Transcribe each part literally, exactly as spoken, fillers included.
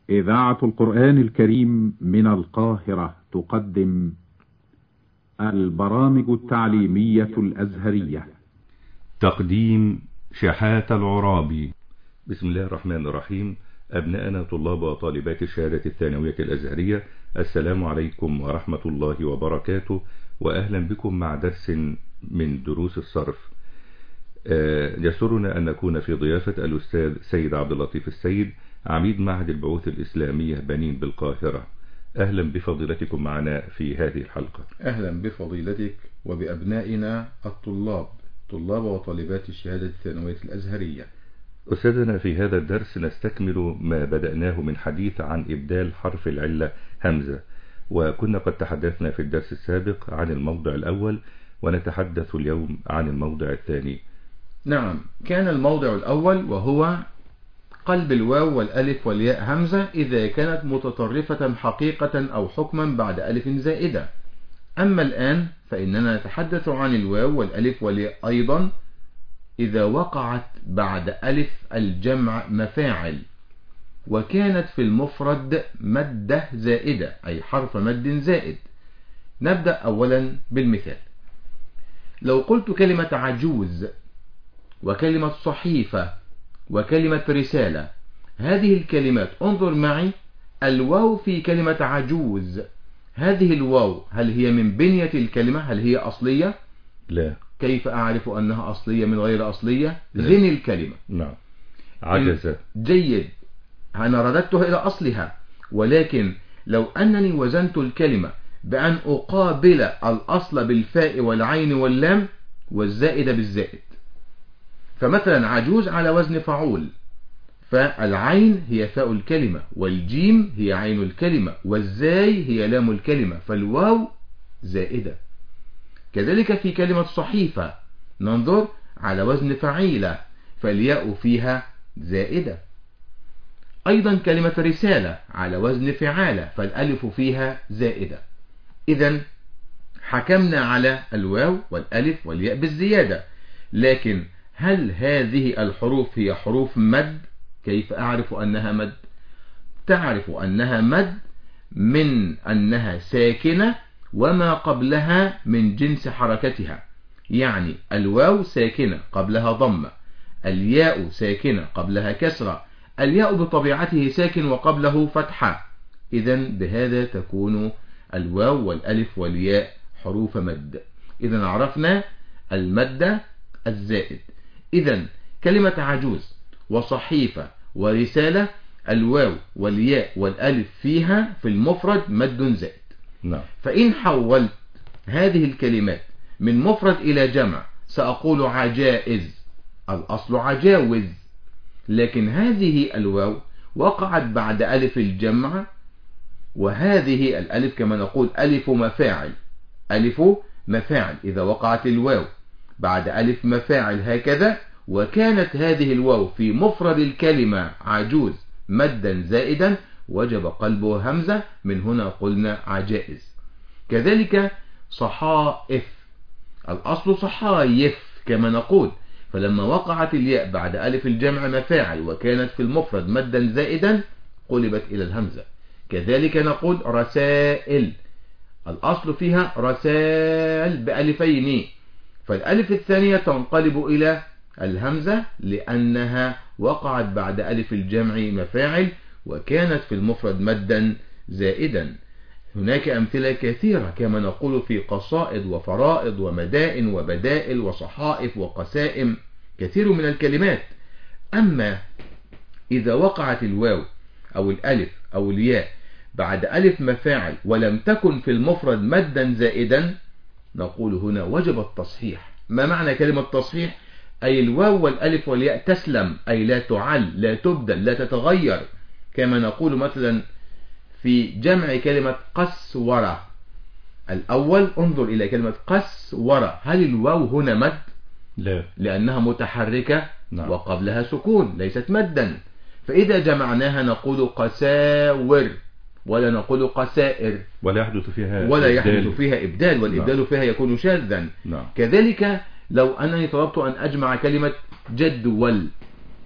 إذاعة القرآن الكريم من القاهرة تقدم البرامج التعليمية الأزهرية. تقديم شحات العرابي. بسم الله الرحمن الرحيم. أبناءنا طلاب وطالبات الشهادة الثانوية الأزهرية، السلام عليكم ورحمة الله وبركاته، وأهلا بكم مع درس من دروس الصرف. يسرنا أن نكون في ضيافة الأستاذ سيد عبد اللطيف السيد، عميد معهد البعوث الإسلامية بنين بالقاهرة. أهلا بفضيلتكم معنا في هذه الحلقة. أهلا بفضيلتك وبأبنائنا الطلاب طلاب وطالبات الشهادة الثانوية الأزهرية. أستاذنا، في هذا الدرس نستكمل ما بدأناه من حديث عن إبدال حرف العلة همزة، وكنا قد تحدثنا في الدرس السابق عن الموضع الأول، ونتحدث اليوم عن الموضع الثاني. نعم، كان الموضع الأول وهو قلب الواو والألف والياء همزة إذا كانت متطرفة حقيقة أو حكما بعد ألف زائدة. أما الآن فإننا نتحدث عن الواو والألف والياء أيضا إذا وقعت بعد ألف الجمع مفاعل، وكانت في المفرد مدة زائدة أي حرف مد زائد. نبدأ أولا بالمثال. لو قلت كلمة عجوز وكلمة صحيفة وكلمة رسالة، هذه الكلمات انظر معي، الواو في كلمة عجوز، هذه الواو هل هي من بنية الكلمة؟ هل هي أصلية؟ لا. كيف أعرف أنها أصلية من غير أصلية؟ زن الكلمة. نعم. عجز. جيد، أنا رددتها إلى أصلها، ولكن لو أنني وزنت الكلمة بأن أقابل الأصل بالفاء والعين واللام والزائد بالزائد، فمثلا عجوز على وزن فعول، فالعين هي فاء الكلمة والجيم هي عين الكلمة والزاي هي لام الكلمة، فالواو زائدة. كذلك في كلمة صحيفة ننظر على وزن فعيلة، فالياء فيها زائدة. أيضا كلمة رسالة على وزن فعالة، فالألف فيها زائدة. إذن حكمنا على الواو والألف والياء بالزيادة، لكن هل هذه الحروف هي حروف مد؟ كيف أعرف أنها مد؟ تعرف أنها مد من أنها ساكنة وما قبلها من جنس حركتها، يعني الواو ساكنة قبلها ضمة، الياء ساكنة قبلها كسرة، الياء بطبيعته ساكن وقبله فتحة. إذن بهذا تكون الواو والألف والياء حروف مد. إذن عرفنا المد الزائد. إذن كلمة عجوز وصحيفة ورسالة، الواو والياء والألف فيها في المفرد مد زائد. نعم. فإن حولت هذه الكلمات من مفرد إلى جمع سأقول عجائز، الأصل عجاوز، لكن هذه الواو وقعت بعد ألف الجمع، وهذه الألف كما نقول ألف مفاعل، ألف مفاعل إذا وقعت الواو بعد ألف مفاعل هكذا، وكانت هذه الواو في مفرد الكلمة عجوز مدا زائدا، وجب قلبه همزة، من هنا قلنا عجائز. كذلك صحائف، الأصل صحايف كما نقول، فلما وقعت الياء بعد ألف الجمع مفاعل وكانت في المفرد مدا زائدا قلبت إلى الهمزة. كذلك نقول رسائل، الأصل فيها رسائل بألفين، فالألف الثانية تنقلب إلى الهمزة لأنها وقعت بعد ألف الجمع مفاعل وكانت في المفرد مدا زائدا. هناك أمثلة كثيرة كما نقول في قصائد وفرائض ومدائن وبدائل وصحائف وقسائم، كثير من الكلمات. أما إذا وقعت الواو أو الألف أو الياء بعد ألف مفاعل ولم تكن في المفرد مدا زائدا نقول هنا وجب التصحيح. ما معنى كلمة تصحيح؟ أي الواو والألف والياء تسلم، أي لا تعل، لا تبدل، لا تتغير. كما نقول مثلا في جمع كلمة قسورة، الأول انظر إلى كلمة قسورة، هل الواو هنا مد؟ لا، لأنها متحركة. نعم. وقبلها سكون، ليست مدا. فإذا جمعناها نقول قساور ولا نقول قسائر، ولا يحدث فيها ولا يحدث إبدال. فيها إبدال، والإبدال نعم. فيها يكون شاذا. نعم. كذلك لو أنني طلبت أن أجمع كلمة جدول،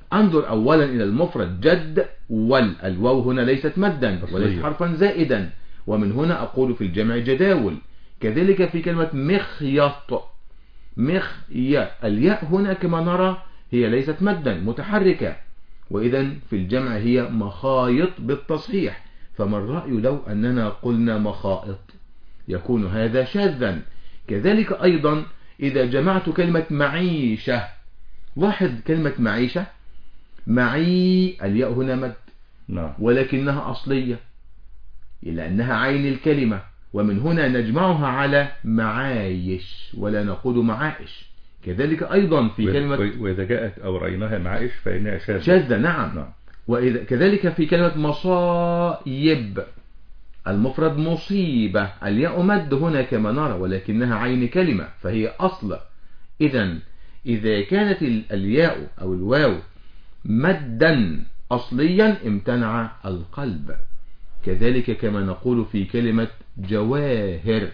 انظر اولا الى المفرد جد وال، الواو هنا ليست مدا وليست حرفا زائدا، ومن هنا اقول في الجمع جداول. كذلك في كلمة مخيط، مخيا، الياء هنا كما نرى هي ليست مدا متحركة، وإذا في الجمع هي مخايط بالتصحيح. فما الرأي لو أننا قلنا مخائط؟ يكون هذا شاذا. كذلك أيضا إذا جمعت كلمة معيشة، لاحظ كلمة معيشة، معي الياء هنا مد ولكنها أصلية لأنها عين الكلمة، ومن هنا نجمعها على معايش ولا نقول معائش. كذلك أيضا في كلمة وإذا جاءت أو رأيناها معائش فإنها شاذة. شاذة نعم. نعم. وإذا كذلك في كلمة مصايب، المفرد مصيبة، الياء مد هنا كما نرى ولكنها عين كلمة فهي أصل. إذا إذا كانت الياء أو الواو مدا أصليا امتنع القلب. كذلك كما نقول في كلمة جواهر،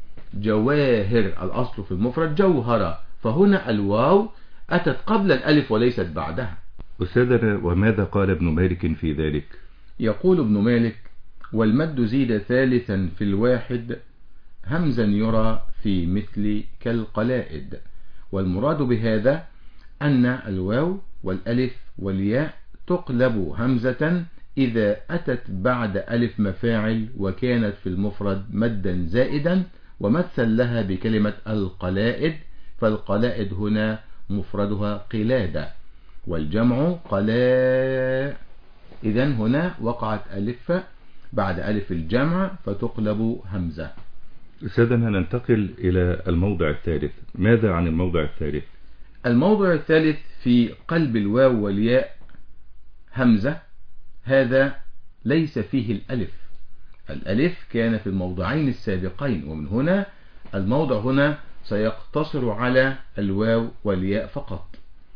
جواهر الأصل في المفرد جوهرة، فهنا الواو أتت قبل الألف وليست بعدها. أستاذنا وماذا قال ابن مالك في ذلك؟ يقول ابن مالك: والمد زيد ثالثا في الواحد همزا يرى في مثل كالقلائد. والمراد بهذا أن الواو والألف والياء تقلب همزة إذا أتت بعد ألف مفاعل وكانت في المفرد مدا زائدا، ومثل لها بكلمة القلائد، فالقلائد هنا مفردها قلادة والجمع قلاء. إذن هنا وقعت ألف بعد ألف الجمع فتقلب همزة. سيدنا ننتقل إلى الموضع الثالث. ماذا عن الموضع الثالث؟ الموضع الثالث في قلب الواو والياء همزة، هذا ليس فيه الألف. الألف كان في الموضعين السابقين، ومن هنا الموضع هنا سيقتصر على الواو والياء فقط.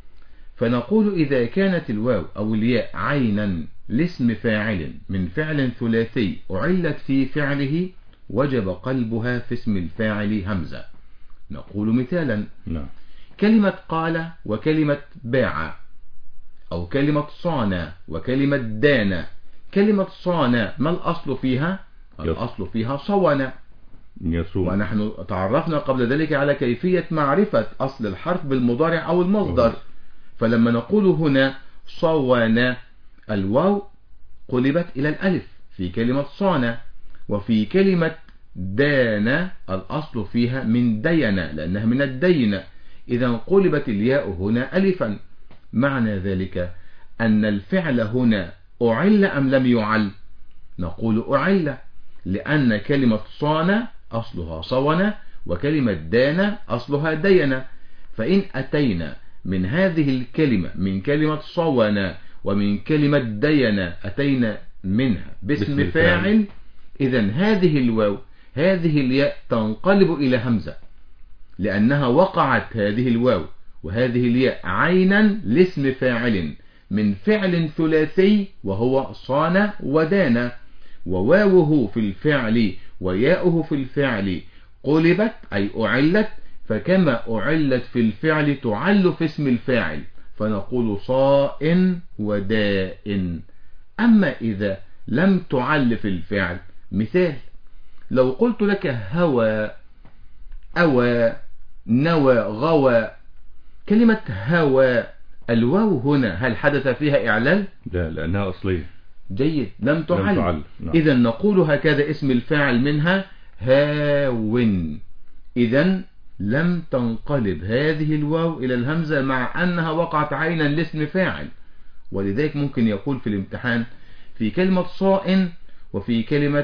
فنقول إذا كانت الواو أو الياء عينا لاسم فاعل من فعل ثلاثي أعلت في فعله وجب قلبها في اسم الفاعل همزة. نقول مثالا: نعم. كلمة قال وكلمة باع، أو كلمة صان وكلمة دان. كلمة صان ما الأصل فيها؟ الأصل فيها صون، يصوم. ونحن تعرفنا قبل ذلك على كيفية معرفة أصل الحرف بالمضارع أو المصدر. فلما نقول هنا صون، الواو قلبت إلى الألف في كلمة صان. وفي كلمة دان الأصل فيها من دين لأنها من الدين، إذا قلبت الياء هنا ألفا. معنى ذلك أن الفعل هنا أعل أم لم يعل؟ نقول أعل، لأن كلمة صان أصلها صون وكلمة دان أصلها دين. فإن أتينا من هذه الكلمة من كلمة صون ومن كلمة دين أتينا منها باسم فاعل، إذن هذه الواو هذه الياء تنقلب إلى همزة، لأنها وقعت هذه الواو وهذه الياء عينا لاسم فاعل من فعل ثلاثي وهو صان ودان، وواوه في الفعل وياؤه في الفعل قلبت أي أعلت، فكما أعلت في الفعل تعل في اسم الفاعل، فنقول صاء وداء. أما إذا لم تعل في الفعل، مثال: لو قلت لك هوى، أوى، نوى، غوى، كلمة هوى الواو هنا هل حدث فيها إعلال؟ لا، لأنها أصلية. جيد، لم تعل, لم تعل. نعم. إذا نقول هكذا اسم الفاعل منها هاون، إذا لم تنقلب هذه الواو إلى الهمزة مع أنها وقعت عينا لاسم فاعل. ولذلك ممكن يقول في الامتحان في كلمة صاء وفي كلمة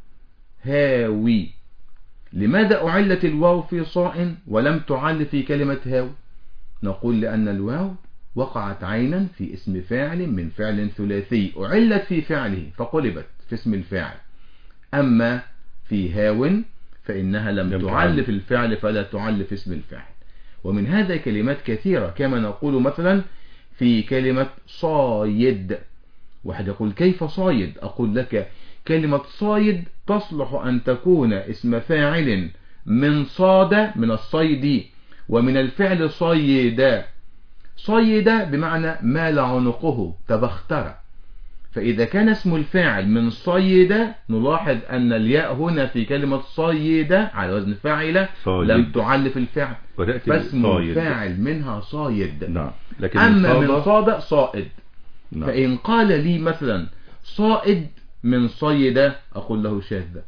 هاوي: لماذا أعلت الواو في صاء ولم تعل في كلمة هاو؟ نقول لأن الواو وقعت عينا في اسم فاعل من فعل ثلاثي أعلت في فعله فقلبت في اسم الفاعل. أما في هاو فإنها لم, لم تعل في الفعل فلا تعل في اسم الفاعل. ومن هذا كلمات كثيرة، كما نقول مثلا في كلمة صايد. واحد يقول: كيف صايد؟ أقول لك كلمة صايد تصلح أن تكون اسم فاعل من صاد من الصيد، ومن الفعل صيدا. صيد بمعنى مال عنقه تبختر. فإذا كان اسم الفاعل من صيد نلاحظ أن الياء هنا في كلمة صيد على وزن فاعلة لم تعلف الفعل، فاسم الفاعل منها صايد. نعم. لكن أما من من صاد صائد. نعم. فإن قال لي مثلا صائد من صيد أقول له شاذة.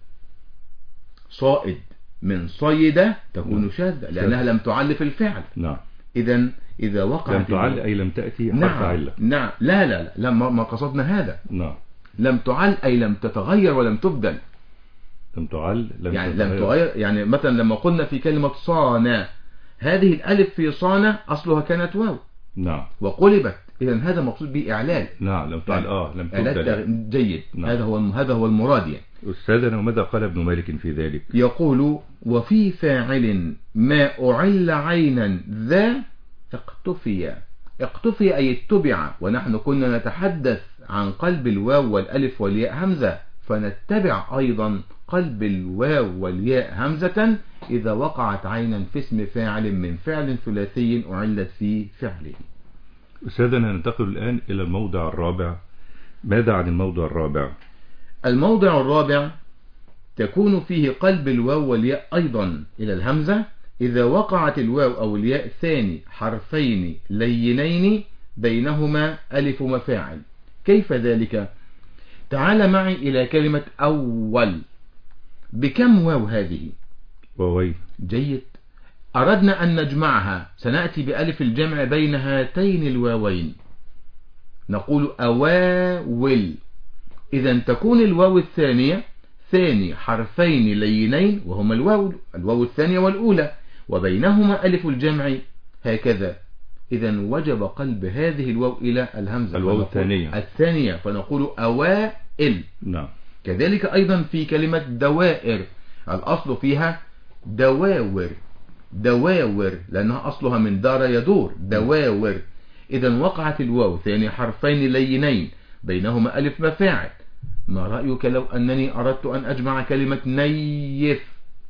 صائد من صيد تكون نعم. شاذة لأنها لم تعلف الفعل. نعم. إذا إذا وقعت لم تعل أي لم تأتي حرف نعم. علة. نعم. لا لا لا لما ما قصدنا هذا. نعم. لم تعل أي لم تتغير ولم تبدل. لم تعل لم يعني تتغير. لم تغير. يعني مثلا لما قلنا في كلمة صانع، هذه الألف في صانع أصلها كانت واو. نعم. وقلبت. إذا هذا مقصود به إعلال. نعم. لم تعل آه لم تبدل. جيد. نعم. هذا هو هذا هو المراد يعني. أستاذنا وماذا قال ابن مالك في ذلك؟ يقول وفي فاعل ما أعل عينا ذا اقتفي. اقتفي أي اتبع، ونحن كنا نتحدث عن قلب الواو والألف والياء همزة، فنتبع أيضا قلب الواو والياء همزة إذا وقعت عينا في اسم فاعل من فعل ثلاثي أعلت في فعله. أستاذنا ننتقل الآن إلى الموضع الرابع. ماذا عن الموضع الرابع؟ الموضع الرابع تكون فيه قلب الواو والياء أيضا إلى الهمزة إذا وقعت الواو أو الياء ثاني حرفين لينين بينهما ألف مفاعل. كيف ذلك؟ تعال معي إلى كلمة أول. بكم واو هذه؟ واوين. جيد. أردنا أن نجمعها، سنأتي بألف الجمع بين هاتين الواوين، نقول أواول. إذا تكون الواو الثانية ثاني حرفين لينين وهما الواو الواو الثانية والأولى وبينهما ألف الجمع هكذا. إذا وجب قلب هذه الواو إلى الهمزة الواو الثانية الثانية فنقول أوائل. نعم. كذلك أيضا في كلمة دوائر، الأصل فيها دواور دواور لأنها أصلها من دار يدور دواور. إذا وقعت الواو ثاني حرفين لينين بينهما ألف مفاعل. ما رأيك لو أنني أردت أن أجمع كلمة نيف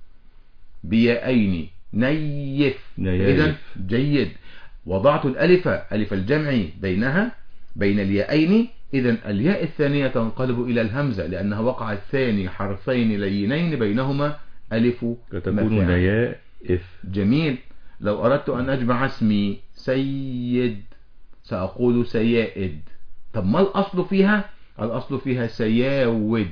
بيائين نيف؟ إذا جيد، وضعت الألف ألف الجمع بينها بين اليائين. إذا الياء الثانية تنقلب إلى الهمزة لأنها وقعت ثاني حرفين لينين بينهما ألف فتكون نيائف. جميل. لو أردت أن أجمع اسمي سيد سأقول سيائد. طب ما الأصل فيها؟ الأصل فيها سياود.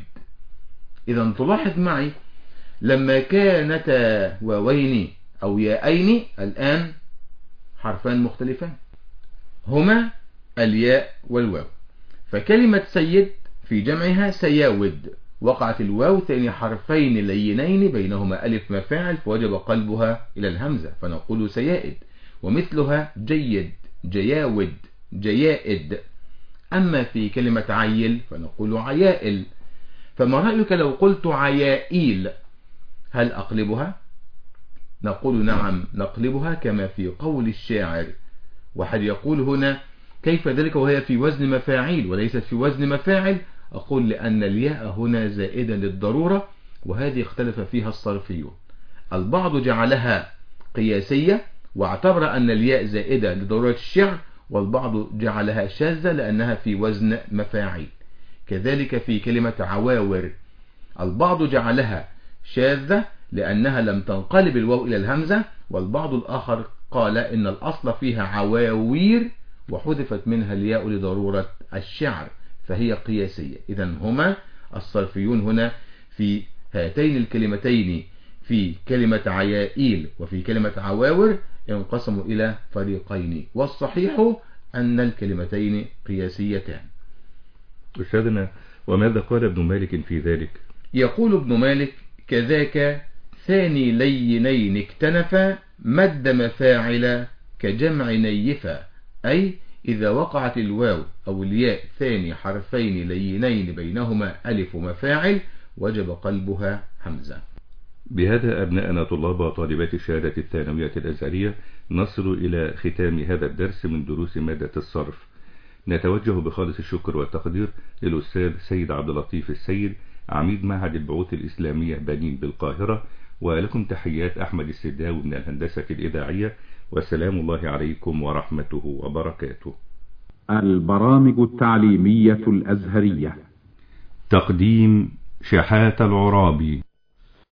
إذا تلاحظ معي لما كانتا واوين أو يائين الآن حرفان مختلفان هما الياء والواو. فكلمة سيد في جمعها سياود، وقعت الواو ثاني حرفين لينين بينهما ألف مفاعل فوجب قلبها إلى الهمزة فنقول سيائد. ومثلها جيد جياود جيائد. أما في كلمة عيل فنقول عيائل. فما رأيك لو قلت عيائيل هل أقلبها؟ نقول نعم نقلبها كما في قول الشاعر. وحد يقول هنا كيف ذلك وهي في وزن مفاعيل وليست في وزن مفاعل؟ أقول لأن الياء هنا زائدة للضرورة، وهذه اختلف فيها الصرفيون. البعض جعلها قياسية واعتبر أن الياء زائدة لضرورة الشعر، والبعض جعلها شاذة لأنها في وزن مفاعيل. كذلك في كلمة عواور البعض جعلها شاذة لأنها لم تنقلب الواو إلى الهمزة، والبعض الآخر قال إن الأصل فيها عواوير وحذفت منها الياء لضرورة الشعر فهي قياسية. إذا هما الصرفيون هنا في هاتين الكلمتين في كلمة عيائيل وفي كلمة عواور انقسموا إلى فريقين، والصحيح أن الكلمتين قياسيتان. أستاذنا وماذا قال ابن مالك في ذلك؟ يقول ابن مالك كذاك ثاني لينين اكتنفا مد مفاعل كجمع نيفا. أي إذا وقعت الواو أو الياء ثاني حرفين لينين بينهما ألف مفاعل وجب قلبها همزة. بهذا أبناءنا طلاب وطالبات الشهادة الثانوية الأزهرية نصل إلى ختام هذا الدرس من دروس مادة الصرف. نتوجه بخالص الشكر والتقدير للأستاذ سيد عبد اللطيف السيد عميد معهد البعوث الإسلامية بنين بالقاهرة، ولكم تحيات أحمد السداوي من الهندسة الإذاعية، وسلام الله عليكم ورحمته وبركاته. البرامج التعليمية الأزهرية. تقديم شحاتة العرابي.